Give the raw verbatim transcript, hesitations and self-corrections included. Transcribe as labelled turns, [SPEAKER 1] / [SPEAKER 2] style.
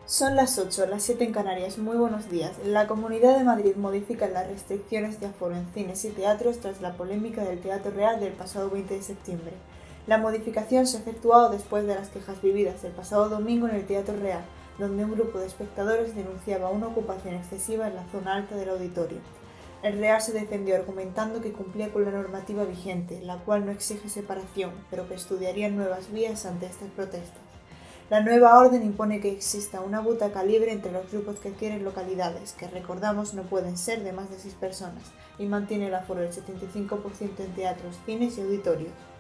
[SPEAKER 1] Son las ocho, las siete en Canarias. Muy buenos días. La Comunidad de Madrid modifica las restricciones de aforo en cines y teatros tras la polémica del Teatro Real del pasado veinte de septiembre. La modificación se ha efectuado después de las quejas vividas el pasado domingo en el Teatro Real, donde un grupo de espectadores denunciaba una ocupación excesiva en la zona alta del auditorio. El Real se defendió argumentando que cumplía con la normativa vigente, la cual no exige separación, pero que estudiarían nuevas vías ante estas protestas. La nueva orden impone que exista una butaca libre entre los grupos que adquieren localidades, que recordamos no pueden ser de más de seis personas, y mantiene el aforo del setenta y cinco por ciento en teatros, cines y auditorios.